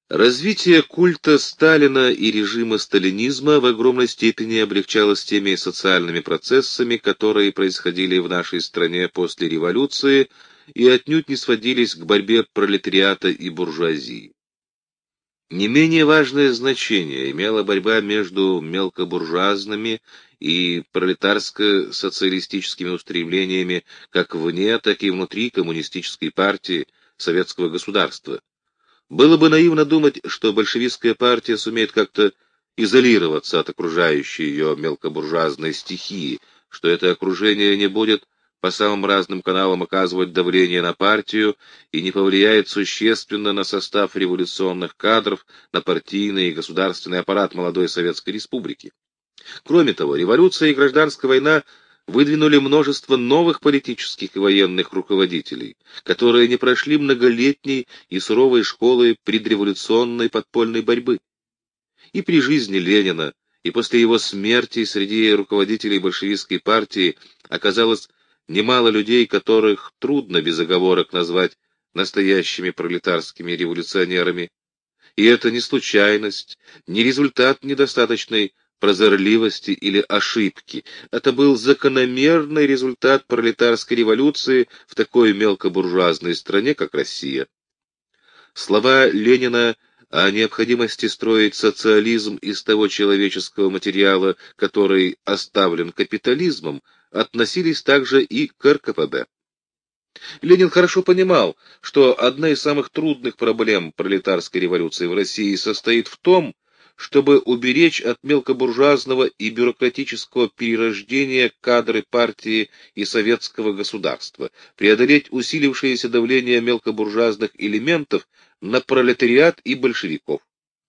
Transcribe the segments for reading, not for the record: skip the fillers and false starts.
Развитие культа Сталина и режима сталинизма в огромной степени облегчалось теми социальными процессами, которые происходили в нашей стране после революции и отнюдь не сводились к борьбе пролетариата и буржуазии. Не менее важное значение имела борьба между мелкобуржуазными и пролетарско-социалистическими устремлениями как вне, так и внутри коммунистической партии советского государства. Было бы наивно думать, что большевистская партия сумеет как-то изолироваться от окружающей ее мелкобуржуазной стихии, что это окружение не будет по самым разным каналам оказывать давление на партию и не повлияет существенно на состав революционных кадров, на партийный и государственный аппарат молодой Советской Республики. Кроме того, революция и гражданская война выдвинули множество новых политических и военных руководителей, которые не прошли многолетней и суровой школы предреволюционной подпольной борьбы. И при жизни Ленина, и после его смерти среди руководителей большевистской партии оказалось немало людей, которых трудно без оговорок назвать настоящими пролетарскими революционерами. И это не случайность, не результат недостаточной прозорливости или ошибки. Это был закономерный результат пролетарской революции в такой мелкобуржуазной стране, как Россия. Слова Ленина о необходимости строить социализм из того человеческого материала, который оставлен капитализмом, относились также и к РКПБ. Ленин хорошо понимал, что одна из самых трудных проблем пролетарской революции в России состоит в том, чтобы уберечь от мелкобуржуазного и бюрократического перерождения кадры партии и советского государства, преодолеть усилившееся давление мелкобуржуазных элементов на пролетариат и большевиков.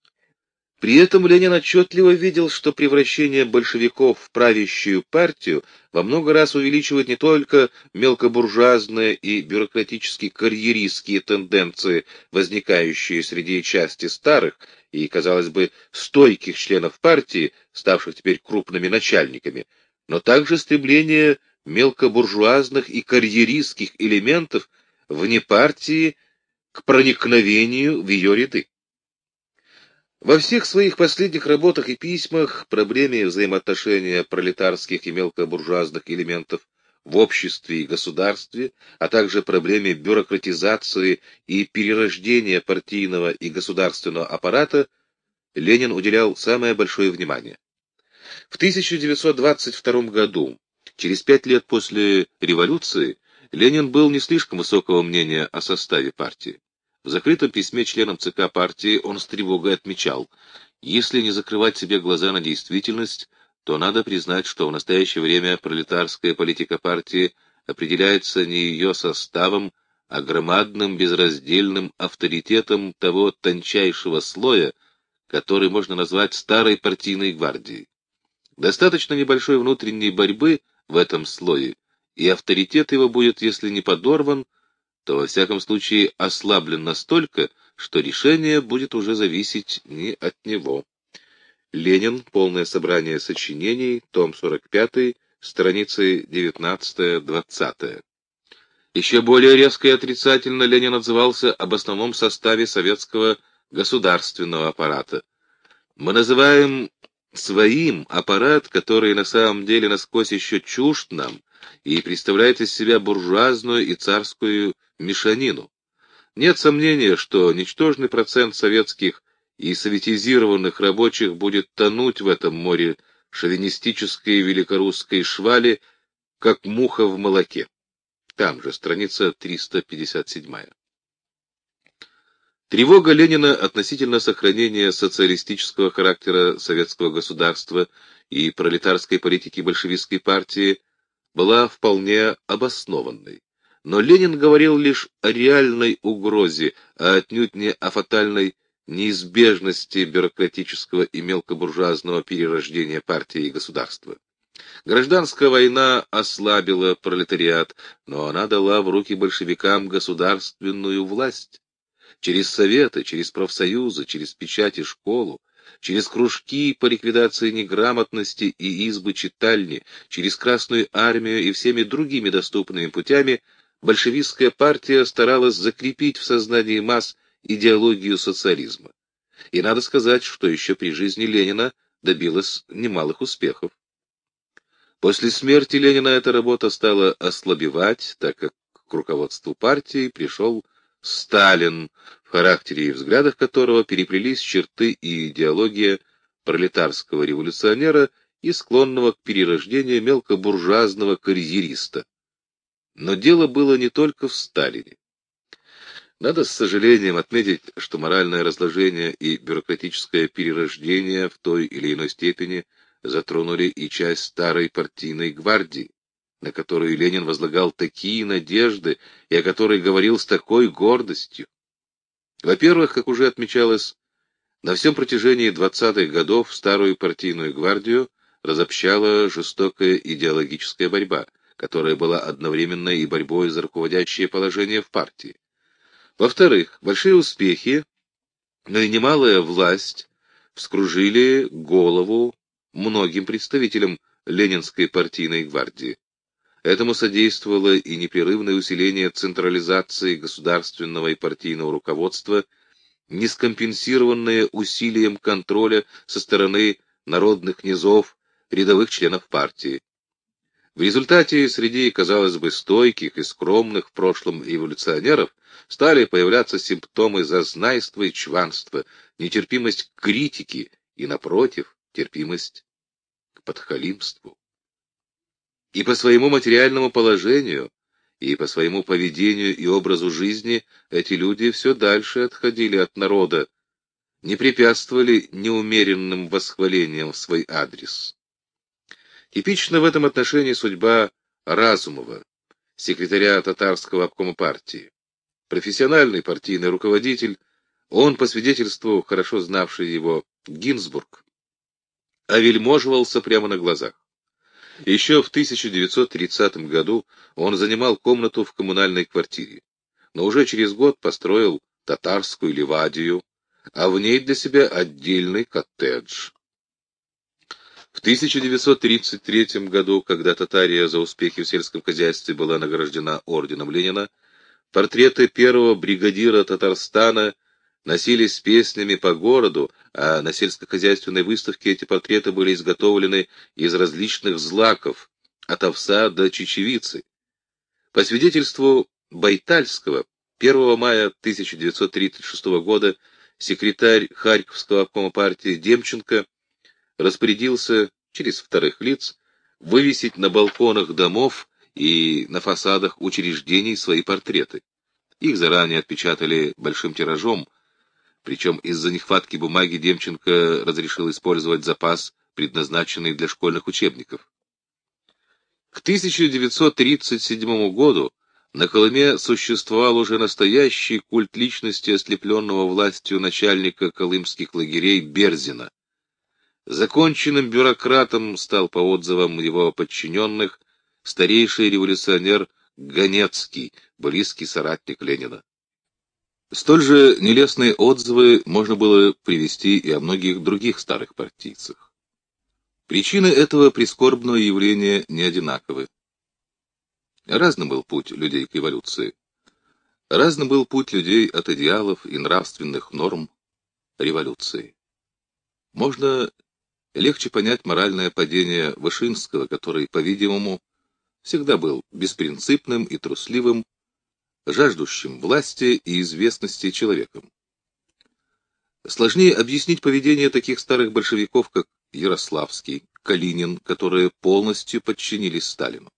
При этом Ленин отчетливо видел, что превращение большевиков в правящую партию во много раз увеличивает не только мелкобуржуазные и бюрократически-карьеристские тенденции, возникающие среди части старых и, казалось бы, стойких членов партии, ставших теперь крупными начальниками, но также стремление мелкобуржуазных и карьеристских элементов вне партии к проникновению в ее ряды. Во всех своих последних работах и письмах проблеме взаимоотношения пролетарских и мелкобуржуазных элементов в обществе и государстве, а также проблеме бюрократизации и перерождения партийного и государственного аппарата Ленин уделял самое большое внимание. В 1922 году, через 5 лет после революции, Ленин был не слишком высокого мнения о составе партии. В закрытом письме членам ЦК партии он с тревогой отмечал: если не закрывать себе глаза на действительность, то надо признать, что в настоящее время пролетарская политика партии определяется не ее составом, а громадным безраздельным авторитетом того тончайшего слоя, который можно назвать старой партийной гвардией. Достаточно небольшой внутренней борьбы в этом слое, и авторитет его будет, если не подорван, то во всяком случае ослаблен настолько, что решение будет уже зависеть не от него. Ленин. Полное собрание сочинений. Том 45. Страницы 19-20. Еще более резко и отрицательно Ленин отзывался об основном составе советского государственного аппарата. Мы называем своим аппарат, который на самом деле насквозь еще чужд нам и представляет из себя буржуазную и царскую мешанину. Нет сомнения, что ничтожный процент советских и советизированных рабочих будет тонуть в этом море шовинистической великорусской швали, как муха в молоке. Там же, страница 357. Тревога Ленина относительно сохранения социалистического характера советского государства и пролетарской политики большевистской партии была вполне обоснованной. Но Ленин говорил лишь о реальной угрозе, а отнюдь не о фатальной неизбежности бюрократического и мелкобуржуазного перерождения партии и государства. Гражданская война ослабила пролетариат, но она дала в руки большевикам государственную власть. Через советы, через профсоюзы, через печать и школу, через кружки по ликвидации неграмотности и избы-читальни, через Красную армию и всеми другими доступными путями большевистская партия старалась закрепить в сознании масс идеологию социализма. И надо сказать, что еще при жизни Ленина добилась немалых успехов. После смерти Ленина эта работа стала ослабевать, так как к руководству партии пришел Сталин, в характере и взглядах которого переплелись черты и идеология пролетарского революционера и склонного к перерождению мелкобуржуазного карьериста. Но дело было не только в Сталине. Надо с сожалением отметить, что моральное разложение и бюрократическое перерождение в той или иной степени затронули и часть старой партийной гвардии, на которую Ленин возлагал такие надежды и о которой говорил с такой гордостью. Во-первых, как уже отмечалось, на всем протяжении 20-х годов старую партийную гвардию разобщала жестокая идеологическая борьба, которая была одновременно и борьбой за руководящее положение в партии. Во-вторых, большие успехи, но и немалая власть вскружили голову многим представителям Ленинской партийной гвардии. Этому содействовало и непрерывное усиление централизации государственного и партийного руководства, не скомпенсированное усилием контроля со стороны народных низов, рядовых членов партии. В результате среди, казалось бы, стойких и скромных в прошлом революционеров стали появляться симптомы зазнайства и чванства, нетерпимость к критике и, напротив, терпимость к подхалимству. И по своему материальному положению, и по своему поведению и образу жизни эти люди все дальше отходили от народа, не препятствовали неумеренным восхвалениям в свой адрес. Типична в этом отношении судьба Разумова, секретаря татарского обкома партии. Профессиональный партийный руководитель, он, по свидетельству хорошо знавший его Гинзбург, овельможивался прямо на глазах. Еще в 1930 году он занимал комнату в коммунальной квартире, но уже через год построил татарскую ливадию, а в ней для себя отдельный коттедж. В 1933 году, когда Татария за успехи в сельском хозяйстве была награждена орденом Ленина, портреты первого бригадира Татарстана носились с песнями по городу, а на сельскохозяйственной выставке эти портреты были изготовлены из различных злаков, от овса до чечевицы. По свидетельству Байтальского, 1 мая 1936 года секретарь Харьковского обкома партии Демченко распорядился через вторых лиц вывесить на балконах домов и на фасадах учреждений свои портреты. Их заранее отпечатали большим тиражом, причем из-за нехватки бумаги Демченко разрешил использовать запас, предназначенный для школьных учебников. К 1937 году на Колыме существовал уже настоящий культ личности ослепленного властью начальника колымских лагерей Берзина. Законченным бюрократом стал, по отзывам его подчиненных, старейший революционер Ганецкий, близкий соратник Ленина. Столь же нелестные отзывы можно было привести и о многих других старых партийцах. Причины этого прискорбного явления не одинаковы. Разным был путь людей к революции. Разным был путь людей от идеалов и нравственных норм революции. Можно легче понять моральное падение Вышинского, который, по-видимому, всегда был беспринципным и трусливым, жаждущим власти и известности человеком. Сложнее объяснить поведение таких старых большевиков, как Ярославский, Калинин, которые полностью подчинились Сталину.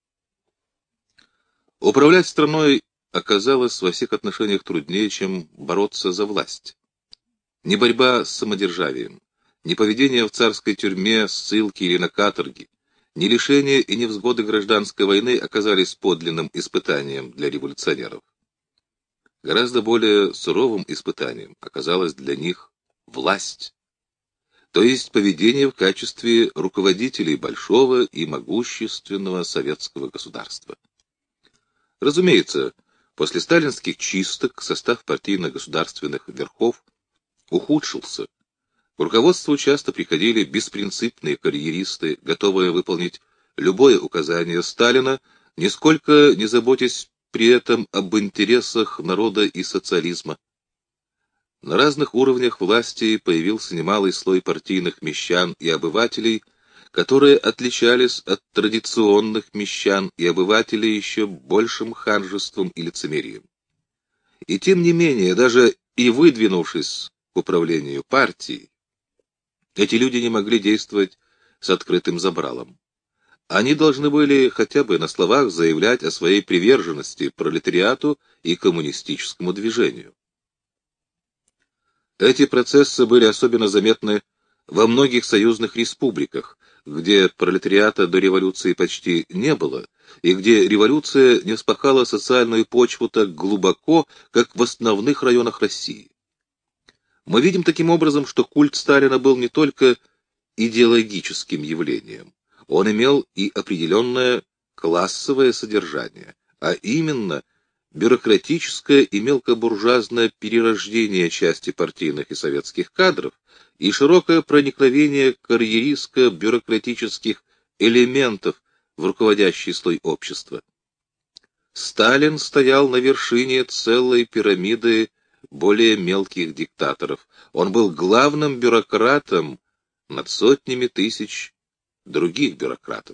Управлять страной оказалось во всех отношениях труднее, чем бороться за власть. Не борьба с самодержавием, ни поведение в царской тюрьме, ссылки или на каторге, ни лишения и невзгоды гражданской войны оказались подлинным испытанием для революционеров. Гораздо более суровым испытанием оказалась для них власть, то есть поведение в качестве руководителей большого и могущественного советского государства. Разумеется, после сталинских чисток состав партийно-государственных верхов ухудшился. К руководству часто приходили беспринципные карьеристы, готовые выполнить любое указание Сталина, нисколько не заботясь при этом об интересах народа и социализма. На разных уровнях власти появился немалый слой партийных мещан и обывателей, которые отличались от традиционных мещан и обывателей еще большим ханжеством и лицемерием. И тем не менее, даже и выдвинувшись к управлению партией, эти люди не могли действовать с открытым забралом. Они должны были хотя бы на словах заявлять о своей приверженности пролетариату и коммунистическому движению. Эти процессы были особенно заметны во многих союзных республиках, где пролетариата до революции почти не было, и где революция не вспахала социальную почву так глубоко, как в основных районах России. Мы видим таким образом, что культ Сталина был не только идеологическим явлением, он имел и определенное классовое содержание, а именно бюрократическое и мелкобуржуазное перерождение части партийных и советских кадров и широкое проникновение карьеристско-бюрократических элементов в руководящий слой общества. Сталин стоял на вершине целой пирамиды более мелких диктаторов. Он был главным бюрократом над сотнями тысяч других бюрократов.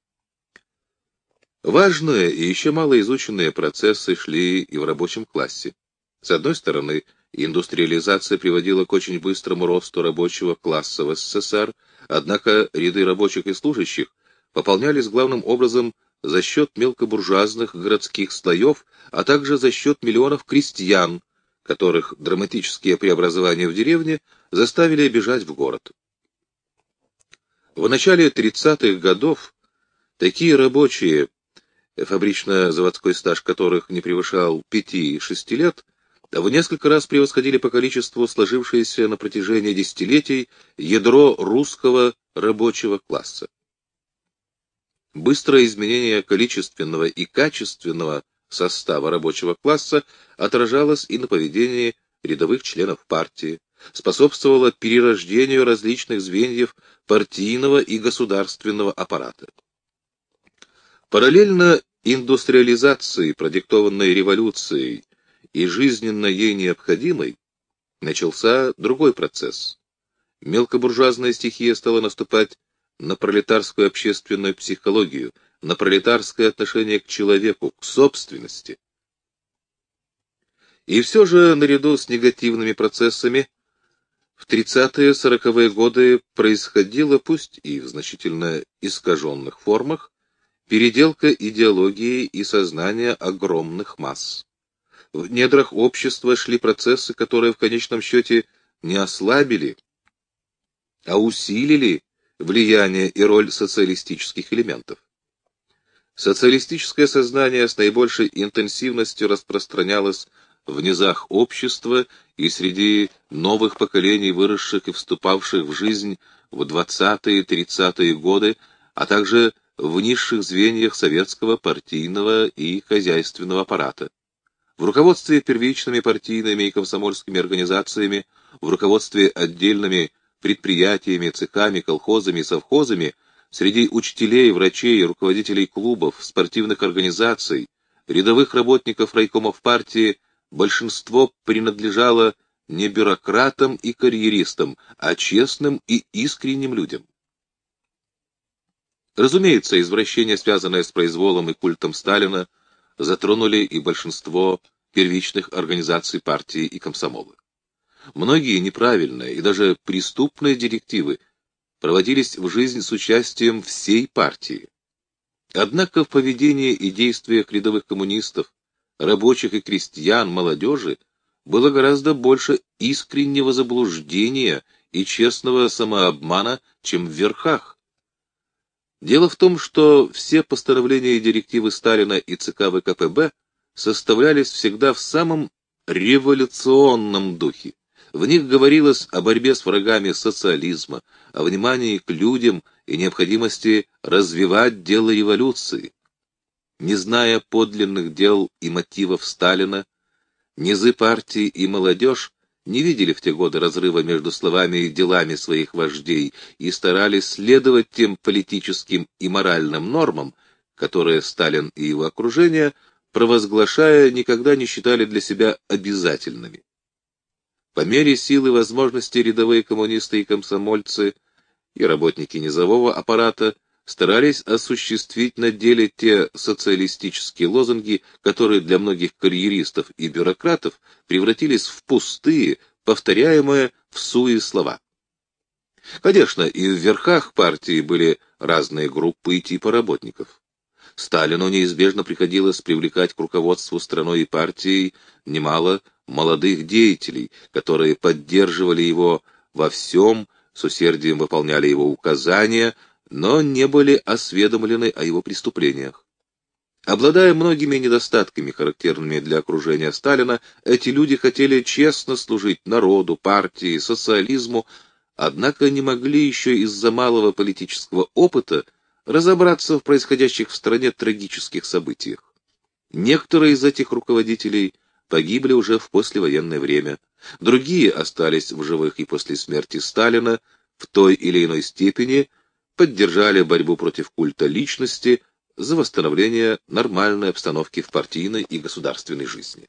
Важные и еще малоизученные процессы шли и в рабочем классе. С одной стороны, индустриализация приводила к очень быстрому росту рабочего класса в СССР, однако ряды рабочих и служащих пополнялись главным образом за счет мелкобуржуазных городских слоев, а также за счет миллионов крестьян, которых драматические преобразования в деревне заставили бежать в город. В начале 30-х годов такие рабочие, фабрично-заводской стаж которых не превышал 5-6 лет, в несколько раз превосходили по количеству сложившееся на протяжении десятилетий ядро русского рабочего класса. Быстрое изменение количественного и качественного состава рабочего класса отражалось и на поведении рядовых членов партии, способствовало перерождению различных звеньев партийного и государственного аппарата. Параллельно индустриализации, продиктованной революцией и жизненно ей необходимой, начался другой процесс. Мелкобуржуазная стихия стала наступать на пролетарскую общественную психологию, на пролетарское отношение к человеку, к собственности. И все же, наряду с негативными процессами, в 30-40-е годы происходило, пусть и в значительно искаженных формах, переделка идеологии и сознания огромных масс. В недрах общества шли процессы, которые в конечном счете не ослабили, а усилили влияние и роль социалистических элементов. Социалистическое сознание с наибольшей интенсивностью распространялось в низах общества и среди новых поколений, выросших и вступавших в жизнь в 20-30-е годы, а также в низших звеньях советского партийного и хозяйственного аппарата. В руководстве первичными партийными и комсомольскими организациями, в руководстве отдельными предприятиями, цехами, колхозами и совхозами, среди учителей, врачей, руководителей клубов, спортивных организаций, рядовых работников райкомов партии большинство принадлежало не бюрократам и карьеристам, а честным и искренним людям. Разумеется, извращения, связанные с произволом и культом Сталина, затронули и большинство первичных организаций партии и комсомола. Многие неправильные и даже преступные директивы проводились в жизнь с участием всей партии. Однако в поведении и действиях рядовых коммунистов, рабочих и крестьян, молодежи было гораздо больше искреннего заблуждения и честного самообмана, чем в верхах. Дело в том, что все постановления и директивы Сталина и ЦК ВКПБ составлялись всегда в самом революционном духе. В них говорилось о борьбе с врагами социализма, о внимании к людям и необходимости развивать дело революции. Не зная подлинных дел и мотивов Сталина, низы партии и молодежь не видели в те годы разрыва между словами и делами своих вождей и старались следовать тем политическим и моральным нормам, которые Сталин и его окружение, провозглашая, никогда не считали для себя обязательными. По мере силы и возможностей рядовые коммунисты и комсомольцы и работники низового аппарата старались осуществить на деле те социалистические лозунги, которые для многих карьеристов и бюрократов превратились в пустые, повторяемые всуе слова. Конечно, и в верхах партии были разные группы и типы работников. Сталину неизбежно приходилось привлекать к руководству страной и партией немало молодых деятелей, которые поддерживали его во всем, с усердием выполняли его указания, но не были осведомлены о его преступлениях. Обладая многими недостатками, характерными для окружения Сталина, эти люди хотели честно служить народу, партии, социализму, однако не могли еще из-за малого политического опыта разобраться в происходящих в стране трагических событиях. Некоторые из этих руководителей погибли уже в послевоенное время, другие остались в живых и после смерти Сталина, в той или иной степени поддержали борьбу против культа личности за восстановление нормальной обстановки в партийной и государственной жизни.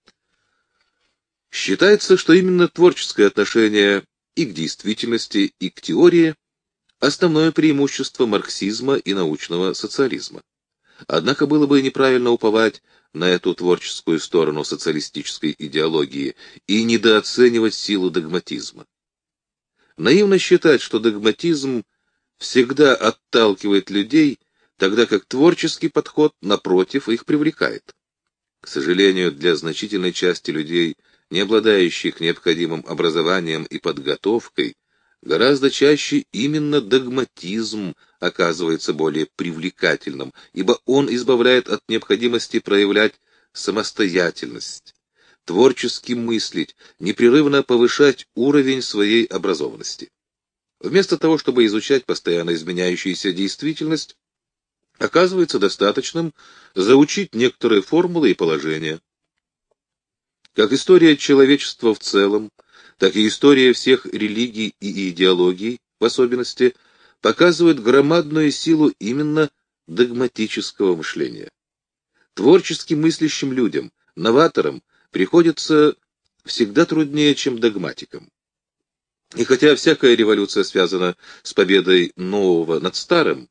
Считается, что именно творческое отношение и к действительности, и к теории – основное преимущество марксизма и научного социализма. Однако было бы неправильно уповать на эту творческую сторону социалистической идеологии и недооценивать силу догматизма. Наивно считать, что догматизм всегда отталкивает людей, тогда как творческий подход, напротив, их привлекает. К сожалению, для значительной части людей, не обладающих необходимым образованием и подготовкой, гораздо чаще именно догматизм оказывается более привлекательным, ибо он избавляет от необходимости проявлять самостоятельность, творчески мыслить, непрерывно повышать уровень своей образованности. Вместо того, чтобы изучать постоянно изменяющуюся действительность, оказывается достаточным заучить некоторые формулы и положения. Как история человечества в целом, так и история всех религий и идеологий, в особенности, показывает громадную силу именно догматического мышления. Творчески мыслящим людям, новаторам, приходится всегда труднее, чем догматикам. И хотя всякая революция связана с победой нового над старым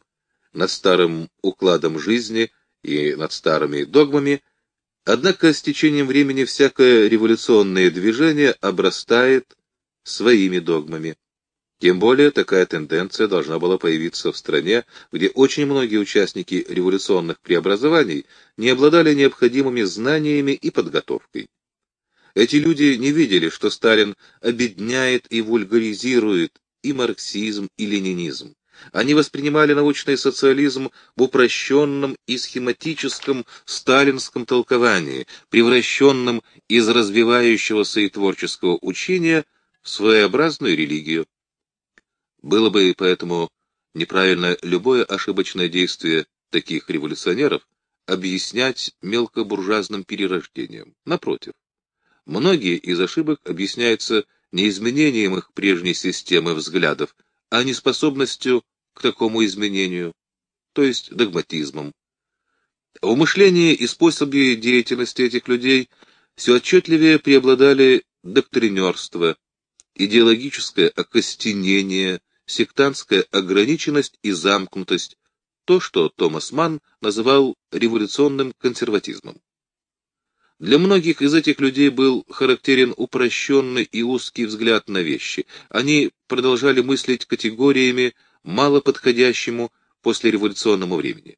укладом жизни и над старыми догмами, однако с течением времени всякое революционное движение обрастает своими догмами. Тем более такая тенденция должна была появиться в стране, где очень многие участники революционных преобразований не обладали необходимыми знаниями и подготовкой. Эти люди не видели, что Сталин обедняет и вульгаризирует и марксизм, и ленинизм. Они воспринимали научный социализм в упрощенном и схематическом сталинском толковании, превращенном из развивающегося и творческого учения в своеобразную религию. Было бы поэтому неправильно любое ошибочное действие таких революционеров объяснять мелкобуржуазным перерождением. Напротив, многие из ошибок объясняются не изменением их прежней системы взглядов, а неспособностью к такому изменению, то есть догматизмом. В мышлении и способе деятельности этих людей все отчетливее преобладали доктринерство, идеологическое окостенение, сектантская ограниченность и замкнутость, то, что Томас Манн называл революционным консерватизмом. Для многих из этих людей был характерен упрощенный и узкий взгляд на вещи. Они продолжали мыслить категориями, мало подходящему послереволюционному времени.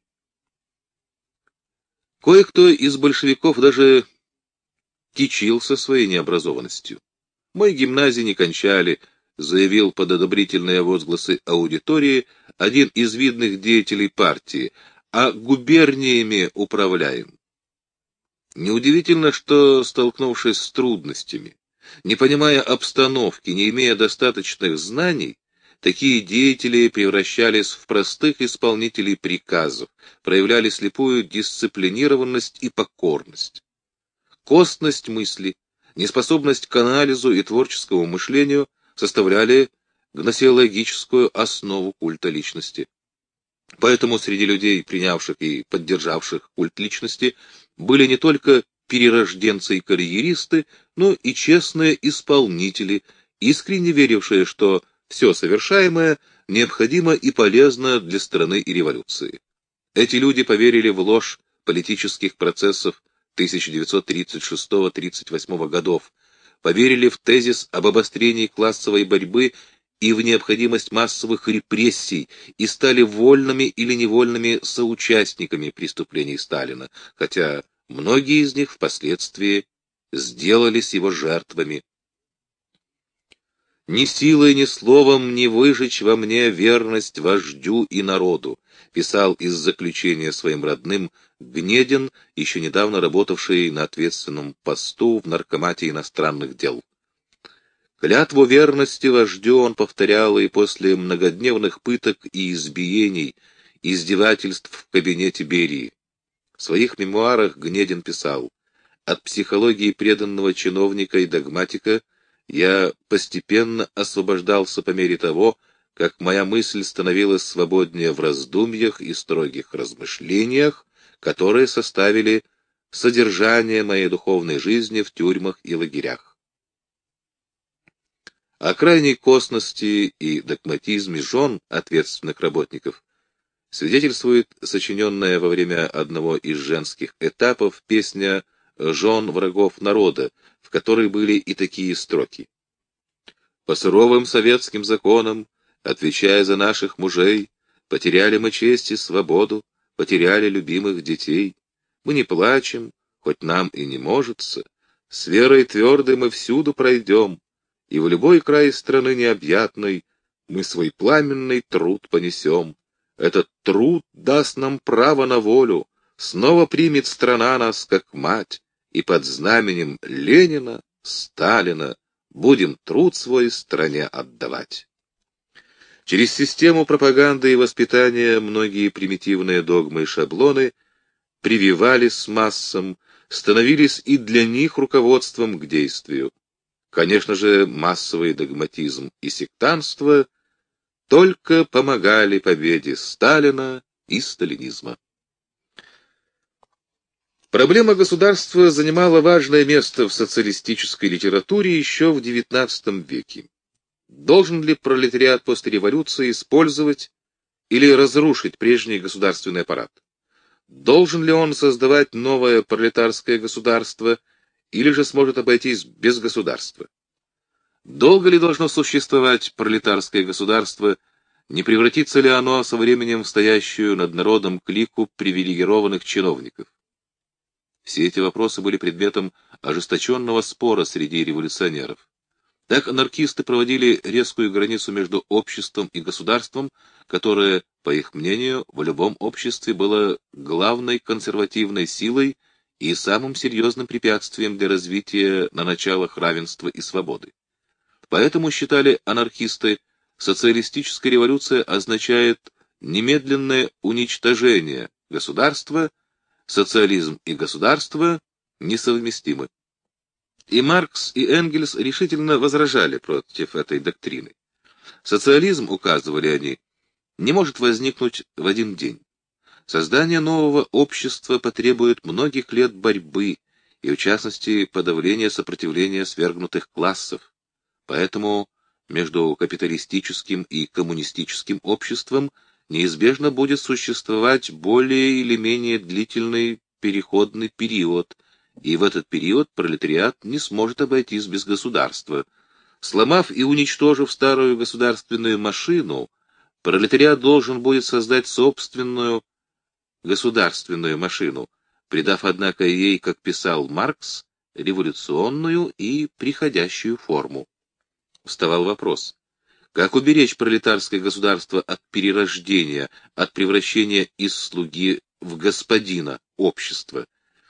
Кое-кто из большевиков даже кичился своей необразованностью. «Мы гимназии не кончали», — заявил под одобрительные возгласы аудитории один из видных деятелей партии, «а губерниями управляем». Неудивительно, что, столкнувшись с трудностями, не понимая обстановки, не имея достаточных знаний, такие деятели превращались в простых исполнителей приказов, проявляли слепую дисциплинированность и покорность. Костность мысли, неспособность к анализу и творческому мышлению составляли гносеологическую основу культа личности. Поэтому среди людей, принявших и поддержавших культ личности, были не только перерожденцы и карьеристы, но и честные исполнители, искренне верившие, что все совершаемое необходимо и полезно для страны и революции. Эти люди поверили в ложь политических процессов 1936-38 годов, поверили в тезис об обострении классовой борьбы и в необходимость массовых репрессий и стали вольными или невольными соучастниками преступлений Сталина, хотя многие из них впоследствии сделались его жертвами. «Ни силой, ни словом не выжечь во мне верность вождю и народу», писал из заключения своим родным Гнедин, еще недавно работавший на ответственном посту в Наркомате иностранных дел. Клятву верности вождю он повторял и после многодневных пыток и избиений, издевательств в кабинете Берии. В своих мемуарах Гнедин писал: «От психологии преданного чиновника и догматика я постепенно освобождался по мере того, как моя мысль становилась свободнее в раздумьях и строгих размышлениях, которые составили содержание моей духовной жизни в тюрьмах и лагерях». О крайней косности и догматизме жен ответственных работников свидетельствует сочиненная во время одного из женских этапов песня «Жен врагов народа», в которой были и такие строки: «По суровым советским законам, отвечая за наших мужей, потеряли мы честь и свободу, потеряли любимых детей. Мы не плачем, хоть нам и не можется, с верой твердой мы всюду пройдем, и в любой край страны необъятной мы свой пламенный труд понесем. Этот труд даст нам право на волю, снова примет страна нас как мать, и под знаменем Ленина, Сталина будем труд свой стране отдавать». Через систему пропаганды и воспитания многие примитивные догмы и шаблоны прививались массам, становились и для них руководством к действию. Конечно же, массовый догматизм и сектантство только помогали победе Сталина и сталинизма. Проблема государства занимала важное место в социалистической литературе еще в XIX веке. Должен ли пролетариат после революции использовать или разрушить прежний государственный аппарат? Должен ли он создавать новое пролетарское государство, или же сможет обойтись без государства? Долго ли должно существовать пролетарское государство, не превратится ли оно со временем в стоящую над народом клику привилегированных чиновников? Все эти вопросы были предметом ожесточенного спора среди революционеров. Так анархисты проводили резкую границу между обществом и государством, которое, по их мнению, в любом обществе было главной консервативной силой и самым серьезным препятствием для развития на началах равенства и свободы. Поэтому, считали анархисты, социалистическая революция означает немедленное уничтожение государства, социализм и государство несовместимы. И Маркс, и Энгельс решительно возражали против этой доктрины. Социализм, указывали они, не может возникнуть в один день. Создание нового общества потребует многих лет борьбы и, в частности, подавления сопротивления свергнутых классов. Поэтому между капиталистическим и коммунистическим обществом неизбежно будет существовать более или менее длительный переходный период, и в этот период пролетариат не сможет обойтись без государства. Сломав и уничтожив старую государственную машину, пролетариат должен будет создать собственную государственную машину, придав, однако, ей, как писал Маркс, революционную и приходящую форму. Вставал вопрос: как уберечь пролетарское государство от перерождения, от превращения из слуги в господина общества?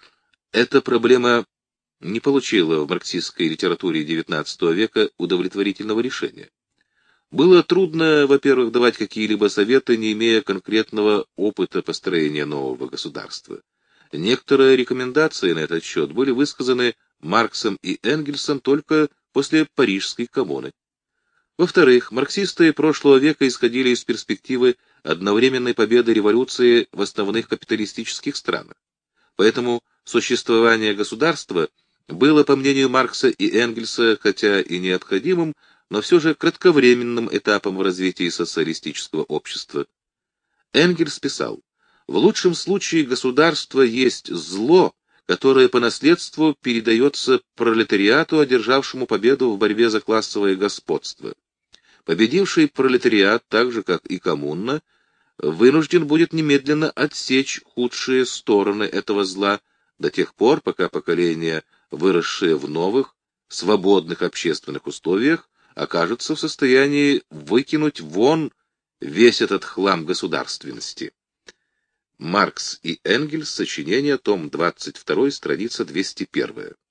Эта проблема не получила в марксистской литературе XIX века удовлетворительного решения. Было трудно, во-первых, давать какие-либо советы, не имея конкретного опыта построения нового государства. Некоторые рекомендации на этот счет были высказаны Марксом и Энгельсом только после Парижской коммуны. Во-вторых, марксисты прошлого века исходили из перспективы одновременной победы революции в основных капиталистических странах. Поэтому Существование государства было, по мнению Маркса и Энгельса, хотя и необходимым, но все же кратковременным этапом в развитии социалистического общества. Энгельс писал: «В лучшем случае государство есть зло, которое по наследству передается пролетариату, одержавшему победу в борьбе за классовое господство. Победивший пролетариат, так же как и коммуна, вынужден будет немедленно отсечь худшие стороны этого зла до тех пор, пока поколение, выросшее в новых, свободных общественных условиях, окажется в состоянии выкинуть вон весь этот хлам государственности». Маркс и Энгельс, сочинение, том 22, страница 201.